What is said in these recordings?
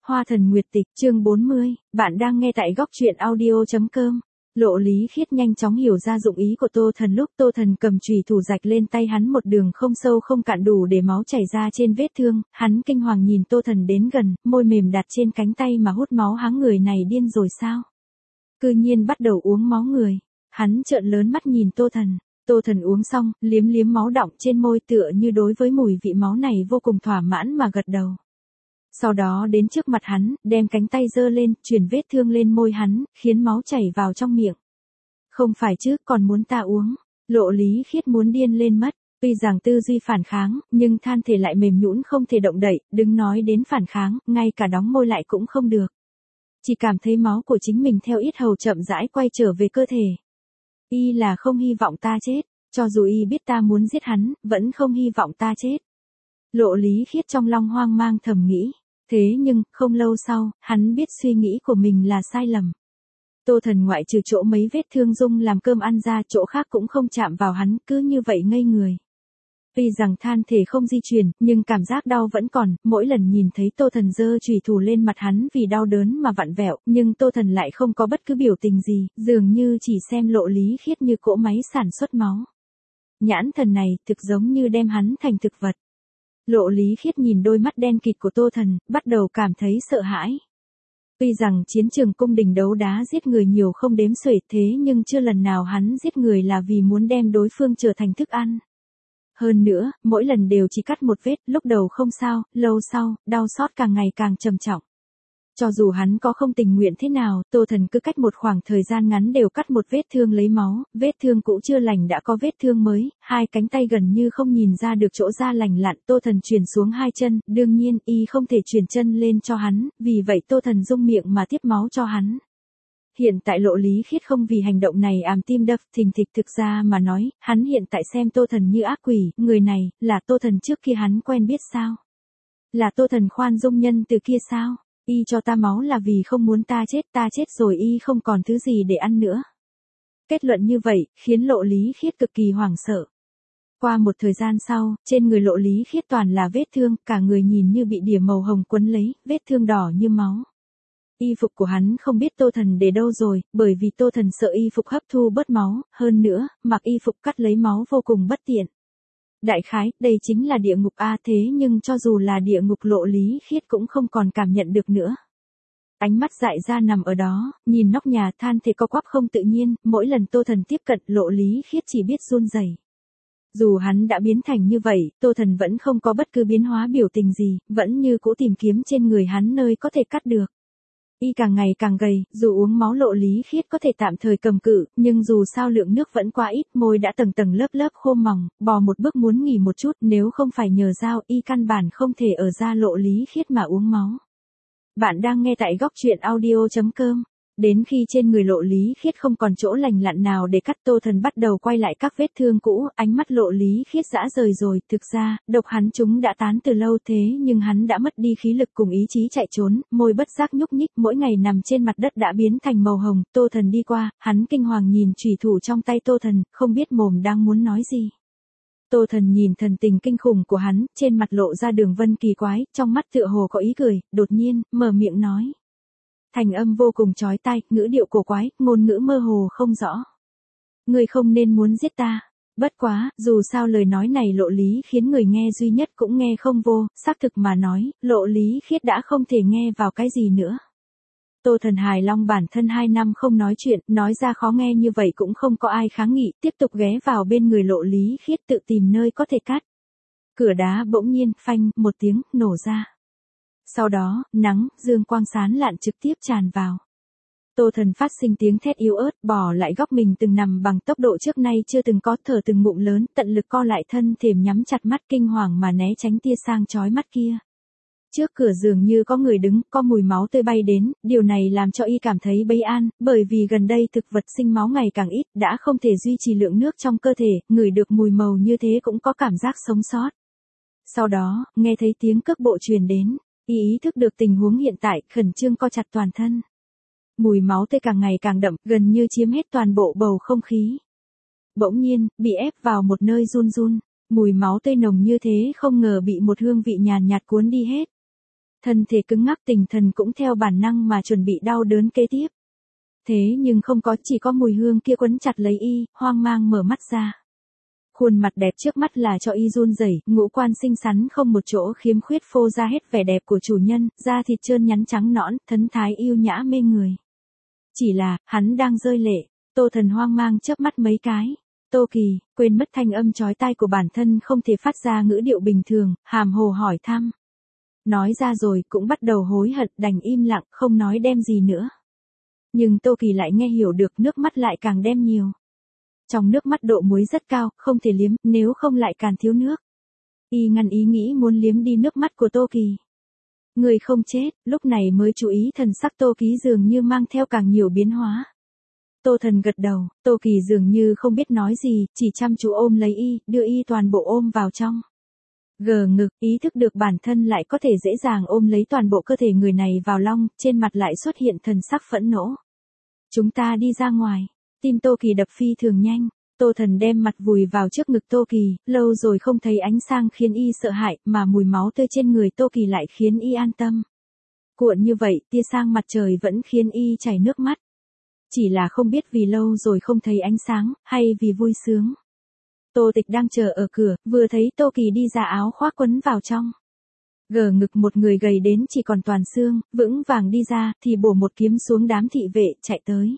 Hoa thần nguyệt tịch chương 40, bạn đang nghe tại góc truyện audio.com. Lộ Lý Khiết nhanh chóng hiểu ra dụng ý của Tô Thần lúc Tô Thần cầm chùy thủ rạch lên tay hắn một đường không sâu không cạn đủ để máu chảy ra trên vết thương, hắn kinh hoàng nhìn Tô Thần đến gần, môi mềm đặt trên cánh tay mà hút máu háng người này điên rồi sao? Cư nhiên bắt đầu uống máu người, hắn trợn lớn mắt nhìn Tô Thần. Tô Thần uống xong, liếm liếm máu đọng trên môi tựa như đối với mùi vị máu này vô cùng thỏa mãn mà gật đầu. Sau đó đến trước mặt hắn, đem cánh tay giơ lên, truyền vết thương lên môi hắn, khiến máu chảy vào trong miệng. Không phải chứ, còn muốn ta uống. Lộ Lý Khiết muốn điên lên mất, tuy rằng tư duy phản kháng, nhưng than thể lại mềm nhũn không thể động đậy, đừng nói đến phản kháng, ngay cả đóng môi lại cũng không được. Chỉ cảm thấy máu của chính mình theo yết hầu chậm rãi quay trở về cơ thể. Y là không hy vọng ta chết, cho dù y biết ta muốn giết hắn, vẫn không hy vọng ta chết. Lộ Lý Khiết trong lòng hoang mang thầm nghĩ. Thế nhưng, không lâu sau, hắn biết suy nghĩ của mình là sai lầm. Tô Thần ngoại trừ chỗ mấy vết thương dung làm cơm ăn ra, chỗ khác cũng không chạm vào hắn, cứ như vậy ngây người. Tuy rằng than thể không di chuyển, nhưng cảm giác đau vẫn còn, mỗi lần nhìn thấy Tô Thần giơ chùy thủ lên mặt hắn vì đau đớn mà vặn vẹo, nhưng Tô Thần lại không có bất cứ biểu tình gì, dường như chỉ xem Lộ Lý Khiết như cỗ máy sản xuất máu. Nhãn thần này thực giống như đem hắn thành thực vật. Lộ Lý Khiết nhìn đôi mắt đen kịt của Tô Thần, bắt đầu cảm thấy sợ hãi. Tuy rằng chiến trường cung đình đấu đá giết người nhiều không đếm xuể thế nhưng chưa lần nào hắn giết người là vì muốn đem đối phương trở thành thức ăn. Hơn nữa, mỗi lần đều chỉ cắt một vết, lúc đầu không sao, lâu sau, đau xót càng ngày càng trầm trọng. Cho dù hắn có không tình nguyện thế nào, Tô Thần cứ cách một khoảng thời gian ngắn đều cắt một vết thương lấy máu, vết thương cũ chưa lành đã có vết thương mới, hai cánh tay gần như không nhìn ra được chỗ da lành lặn. Tô Thần truyền xuống hai chân, đương nhiên y không thể truyền chân lên cho hắn, vì vậy Tô Thần dung miệng mà tiếp máu cho hắn. Hiện tại Lộ Lý Khiết không vì hành động này àm tim đập thình thịch, thực ra mà nói, hắn hiện tại xem Tô Thần như ác quỷ, người này, là Tô Thần trước kia hắn quen biết sao? Là Tô Thần khoan dung nhân từ kia sao? Y cho ta máu là vì không muốn ta chết rồi y không còn thứ gì để ăn nữa. Kết luận như vậy, khiến Lộ Lý Khiết cực kỳ hoảng sợ. Qua một thời gian sau, trên người Lộ Lý Khiết toàn là vết thương, cả người nhìn như bị đỉa màu hồng quấn lấy, vết thương đỏ như máu. Y phục của hắn không biết Tô Thần để đâu rồi, bởi vì Tô Thần sợ y phục hấp thu bớt máu, hơn nữa, mặc y phục cắt lấy máu vô cùng bất tiện. Đại khái, đây chính là địa ngục a, thế nhưng cho dù là địa ngục Lộ Lý Khiết cũng không còn cảm nhận được nữa. Ánh mắt dại ra nằm ở đó, nhìn nóc nhà than thể co quắp không tự nhiên, mỗi lần Tô Thần tiếp cận Lộ Lý Khiết chỉ biết run rẩy. Dù hắn đã biến thành như vậy, Tô Thần vẫn không có bất cứ biến hóa biểu tình gì, vẫn như cũ tìm kiếm trên người hắn nơi có thể cắt được. Y càng ngày càng gầy, dù uống máu Lộ Lý Khiết có thể tạm thời cầm cự, nhưng dù sao lượng nước vẫn quá ít, môi đã tầng tầng lớp lớp khô mỏng, bò một bước muốn nghỉ một chút, nếu không phải nhờ dao, y căn bản không thể ở ra Lộ Lý Khiết mà uống máu. Bạn đang nghe tại góc truyện audio.com. Đến khi trên người Lộ Lý Khiết không còn chỗ lành lặn nào để cắt, Tô Thần bắt đầu quay lại các vết thương cũ, ánh mắt Lộ Lý Khiết dã rời rồi, thực ra, độc hắn chúng đã tán từ lâu thế nhưng hắn đã mất đi khí lực cùng ý chí chạy trốn, môi bất giác nhúc nhích, mỗi ngày nằm trên mặt đất đã biến thành màu hồng. Tô Thần đi qua, hắn kinh hoàng nhìn chùy thủ trong tay Tô Thần, không biết mồm đang muốn nói gì. Tô Thần nhìn thần tình kinh khủng của hắn, trên mặt lộ ra đường vân kỳ quái, trong mắt tựa hồ có ý cười, đột nhiên, mở miệng nói. Thành âm vô cùng chói tai, ngữ điệu cổ quái, ngôn ngữ mơ hồ không rõ. Ngươi không nên muốn giết ta. Bất quá, dù sao lời nói này Lộ Lý khiến người nghe duy nhất cũng nghe không vô, xác thực mà nói, Lộ Lý Khiết đã không thể nghe vào cái gì nữa. Tô Thần hài lòng bản thân 2 năm không nói chuyện, nói ra khó nghe như vậy cũng không có ai kháng nghị, tiếp tục ghé vào bên người Lộ Lý Khiết tự tìm nơi có thể cắt. Cửa đá bỗng nhiên, phanh, một tiếng, nổ ra. Sau đó, nắng, dương quang sáng lạn trực tiếp tràn vào. Tô Thần phát sinh tiếng thét yếu ớt, bỏ lại góc mình từng nằm bằng tốc độ trước nay chưa từng có, thở từng ngụm lớn, tận lực co lại thân thềm, nhắm chặt mắt kinh hoàng mà né tránh tia sang chói mắt kia. Trước cửa dường như có người đứng, có mùi máu tươi bay đến, điều này làm cho y cảm thấy bất an, bởi vì gần đây thực vật sinh máu ngày càng ít, đã không thể duy trì lượng nước trong cơ thể, ngửi được mùi màu như thế cũng có cảm giác sống sót. Sau đó, nghe thấy tiếng cước bộ truyền đến. Ý thức được tình huống hiện tại, khẩn trương co chặt toàn thân. Mùi máu tươi càng ngày càng đậm, gần như chiếm hết toàn bộ bầu không khí. Bỗng nhiên, bị ép vào một nơi run run, mùi máu tươi nồng như thế không ngờ bị một hương vị nhàn nhạt cuốn đi hết. Thân thể cứng ngắc, tinh thần cũng theo bản năng mà chuẩn bị đau đớn kế tiếp. Thế nhưng không có, chỉ có mùi hương kia quấn chặt lấy y, hoang mang mở mắt ra. Khuôn mặt đẹp trước mắt là cho y run rẩy, ngũ quan xinh xắn không một chỗ khiếm khuyết, phô ra hết vẻ đẹp của chủ nhân, da thịt trơn nhắn trắng nõn, thần thái yêu nhã mê người. Chỉ là, hắn đang rơi lệ, Tô Thần hoang mang chớp mắt mấy cái. Tô Kỳ, quên mất thanh âm chói tai của bản thân không thể phát ra ngữ điệu bình thường, hàm hồ hỏi thăm. Nói ra rồi cũng bắt đầu hối hận, đành im lặng, không nói đem gì nữa. Nhưng Tô Kỳ lại nghe hiểu được, nước mắt lại càng đem nhiều. Trong nước mắt độ muối rất cao, không thể liếm, nếu không lại càng thiếu nước. Y ngăn ý nghĩ muốn liếm đi nước mắt của Tô Kỳ. Người không chết, lúc này mới chú ý thần sắc Tô Kỳ dường như mang theo càng nhiều biến hóa. Tô Thần gật đầu, Tô Kỳ dường như không biết nói gì, chỉ chăm chú ôm lấy y, đưa y toàn bộ ôm vào trong. Gờ ngực, ý thức được bản thân lại có thể dễ dàng ôm lấy toàn bộ cơ thể người này vào lòng, trên mặt lại xuất hiện thần sắc phẫn nộ. Chúng ta đi ra ngoài. Tim Tô Kỳ đập phi thường nhanh. Tô Thần đem mặt vùi vào trước ngực Tô Kỳ, lâu rồi không thấy ánh sáng khiến y sợ hãi, mà mùi máu tươi trên người Tô Kỳ lại khiến y an tâm. Cuộn như vậy, tia sáng mặt trời vẫn khiến y chảy nước mắt. Chỉ là không biết vì lâu rồi không thấy ánh sáng, hay vì vui sướng. Tô Tịch đang chờ ở cửa, vừa thấy Tô Kỳ đi ra, áo khoác quấn vào trong. Gờ ngực một người gầy đến chỉ còn toàn xương, vững vàng đi ra, thì bổ một kiếm xuống đám thị vệ, chạy tới.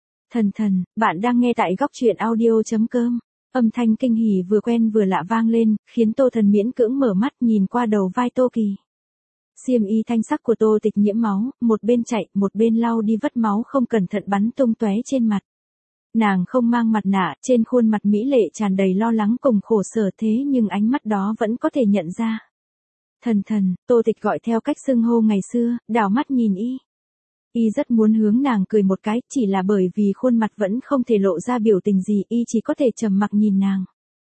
Thần, bạn đang nghe tại góc truyện audio.com. Âm thanh kinh hỉ vừa quen vừa lạ vang lên, khiến Tô Thần miễn cưỡng mở mắt nhìn qua đầu vai Tô Kỳ. Xiêm y thanh sắc của Tô Tịch nhiễm máu, một bên chạy, một bên lau đi vết máu không cẩn thận bắn tung tóe trên mặt. Nàng không mang mặt nạ, trên khuôn mặt mỹ lệ tràn đầy lo lắng cùng khổ sở, thế nhưng ánh mắt đó vẫn có thể nhận ra. Thần, Tô Tịch gọi theo cách xưng hô ngày xưa, đảo mắt nhìn y. Y rất muốn hướng nàng cười một cái, chỉ là bởi vì khuôn mặt vẫn không thể lộ ra biểu tình gì, y chỉ có thể trầm mặc nhìn nàng.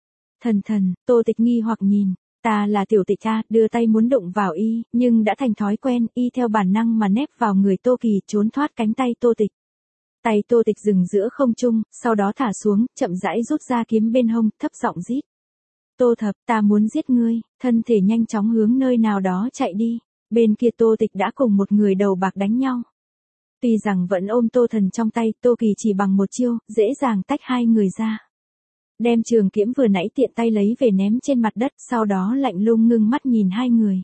Thần, Tô Tịch nghi hoặc nhìn, ta là Tiểu Tịch a, đưa tay muốn đụng vào y, nhưng đã thành thói quen, y theo bản năng mà nép vào người Tô Kỳ, trốn thoát cánh tay Tô Tịch. Tay Tô Tịch dừng giữa không trung, sau đó thả xuống, chậm rãi rút ra kiếm bên hông, thấp giọng rít. Tô Thập, ta muốn giết ngươi, thân thể nhanh chóng hướng nơi nào đó chạy đi. Bên kia Tô Tịch đã cùng một người đầu bạc đánh nhau. Tuy rằng vẫn ôm Tô Thần trong tay, Tô Kỳ chỉ bằng một chiêu, dễ dàng tách hai người ra. Đem trường kiếm vừa nãy tiện tay lấy về ném trên mặt đất, sau đó lạnh lùng ngưng mắt nhìn hai người.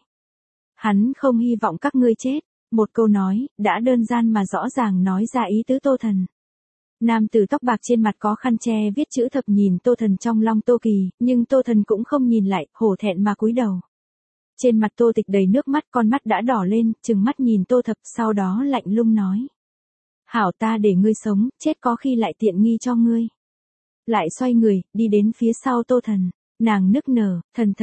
Hắn không hy vọng các ngươi chết. Một câu nói, đã đơn giản mà rõ ràng nói ra ý tứ Tô Thần. Nam tử tóc bạc trên mặt có khăn che viết chữ thập nhìn Tô Thần trong lòng Tô Kỳ, nhưng Tô Thần cũng không nhìn lại, hổ thẹn mà cúi đầu. Trên mặt Tô Tịch đầy nước mắt, con mắt đã đỏ lên, trừng mắt nhìn Tô Thập, sau đó lạnh lùng nói. Hảo, ta để ngươi sống, chết có khi lại tiện nghi cho ngươi. Lại xoay người, đi đến phía sau Tô Thần, nàng nức nở, thần,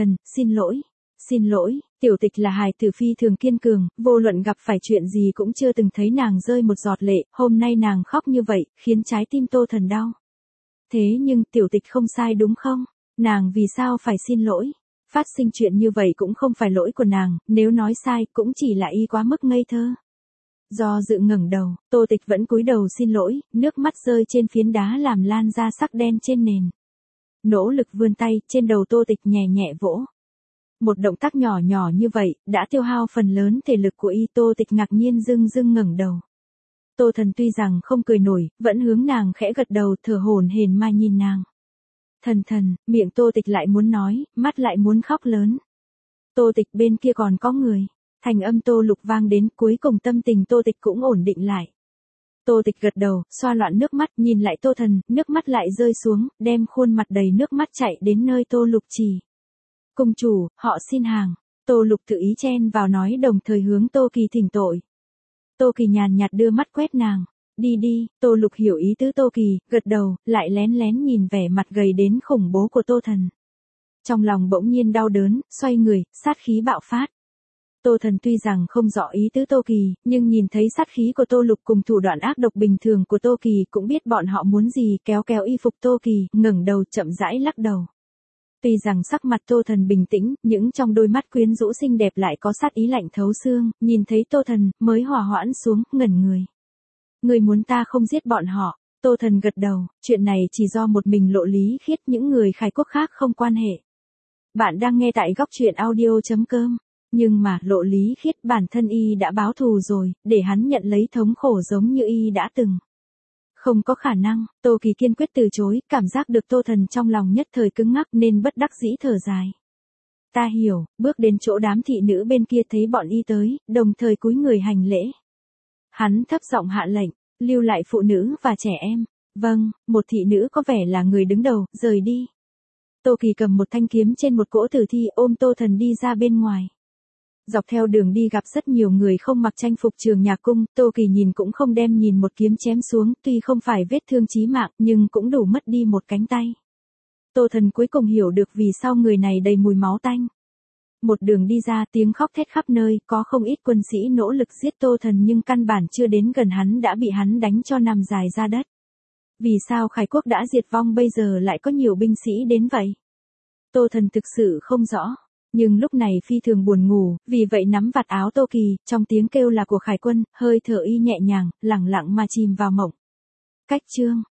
xin lỗi, Tiểu Tịch là hài tử phi thường kiên cường, vô luận gặp phải chuyện gì cũng chưa từng thấy nàng rơi một giọt lệ, hôm nay nàng khóc như vậy, khiến trái tim Tô Thần đau. Thế nhưng, Tiểu Tịch không sai đúng không? Nàng vì sao phải xin lỗi? Phát sinh chuyện như vậy cũng không phải lỗi của nàng, nếu nói sai cũng chỉ là y quá mức ngây thơ. Do dự ngẩng đầu, Tô Tịch vẫn cúi đầu xin lỗi, nước mắt rơi trên phiến đá làm lan ra sắc đen trên nền. Nỗ lực vươn tay, trên đầu Tô Tịch nhẹ nhẹ vỗ. Một động tác nhỏ nhỏ như vậy, đã tiêu hao phần lớn thể lực của y. Tô Tịch ngạc nhiên dưng ngẩng đầu. Tô Thần tuy rằng không cười nổi, vẫn hướng nàng khẽ gật đầu, thở hổn hển mà nhìn nàng. Thần, miệng Tô Tịch lại muốn nói, mắt lại muốn khóc lớn. Tô Tịch bên kia còn có người. Thành âm Tô Lục vang đến, cuối cùng tâm tình Tô Tịch cũng ổn định lại. Tô Tịch gật đầu, xoa loạn nước mắt, nhìn lại Tô Thần, nước mắt lại rơi xuống, đem khuôn mặt đầy nước mắt chạy đến nơi Tô Lục chỉ. Cung chủ, họ xin hàng. Tô Lục tự ý chen vào nói, đồng thời hướng Tô Kỳ thỉnh tội. Tô Kỳ nhàn nhạt đưa mắt quét nàng. Đi, Tô Lục hiểu ý tứ Tô Kỳ, gật đầu, lại lén lén nhìn vẻ mặt gầy đến khủng bố của Tô Thần. Trong lòng bỗng nhiên đau đớn, xoay người, sát khí bạo phát. Tô Thần tuy rằng không rõ ý tứ Tô Kỳ, nhưng nhìn thấy sát khí của Tô Lục cùng thủ đoạn ác độc bình thường của Tô Kỳ, cũng biết bọn họ muốn gì, kéo y phục Tô Kỳ, ngẩng đầu chậm rãi lắc đầu. Tuy rằng sắc mặt Tô Thần bình tĩnh, nhưng trong đôi mắt quyến rũ xinh đẹp lại có sát ý lạnh thấu xương, nhìn thấy Tô Thần, mới hòa hoãn xuống, ngẩn người. Người muốn ta không giết bọn họ? Tô Thần gật đầu, chuyện này chỉ do một mình Lộ Lý Khiết, những người khai quốc khác không quan hệ. Bạn đang nghe tại góc truyện audio.com. Nhưng mà Lộ Lý Khiết bản thân y đã báo thù rồi, để hắn nhận lấy thống khổ giống như y đã từng. Không có khả năng, Tô Kỳ kiên quyết từ chối, cảm giác được Tô Thần trong lòng nhất thời cứng ngắc nên bất đắc dĩ thở dài. Ta hiểu, bước đến chỗ đám thị nữ bên kia thấy bọn y tới, đồng thời cúi người hành lễ. Hắn thấp giọng hạ lệnh, lưu lại phụ nữ và trẻ em. Vâng, một thị nữ có vẻ là người đứng đầu, rời đi. Tô Kỳ cầm một thanh kiếm trên một cỗ tử thi ôm Tô Thần đi ra bên ngoài. Dọc theo đường đi gặp rất nhiều người không mặc trang phục Trường Nhạc Cung, Tô Kỳ nhìn cũng không đem nhìn một kiếm chém xuống, tuy không phải vết thương chí mạng nhưng cũng đủ mất đi một cánh tay. Tô Thần cuối cùng hiểu được vì sao người này đầy mùi máu tanh. Một đường đi ra tiếng khóc thét khắp nơi, có không ít quân sĩ nỗ lực giết Tô Thần nhưng căn bản chưa đến gần hắn đã bị hắn đánh cho nằm dài ra đất. Vì sao Khải quốc đã diệt vong bây giờ lại có nhiều binh sĩ đến vậy? Tô Thần thực sự không rõ. Nhưng lúc này phi thường buồn ngủ, vì vậy nắm vạt áo Tô Kỳ, trong tiếng kêu là của Khải quân, hơi thở y nhẹ nhàng, lẳng lặng mà chìm vào mộng. Cách chương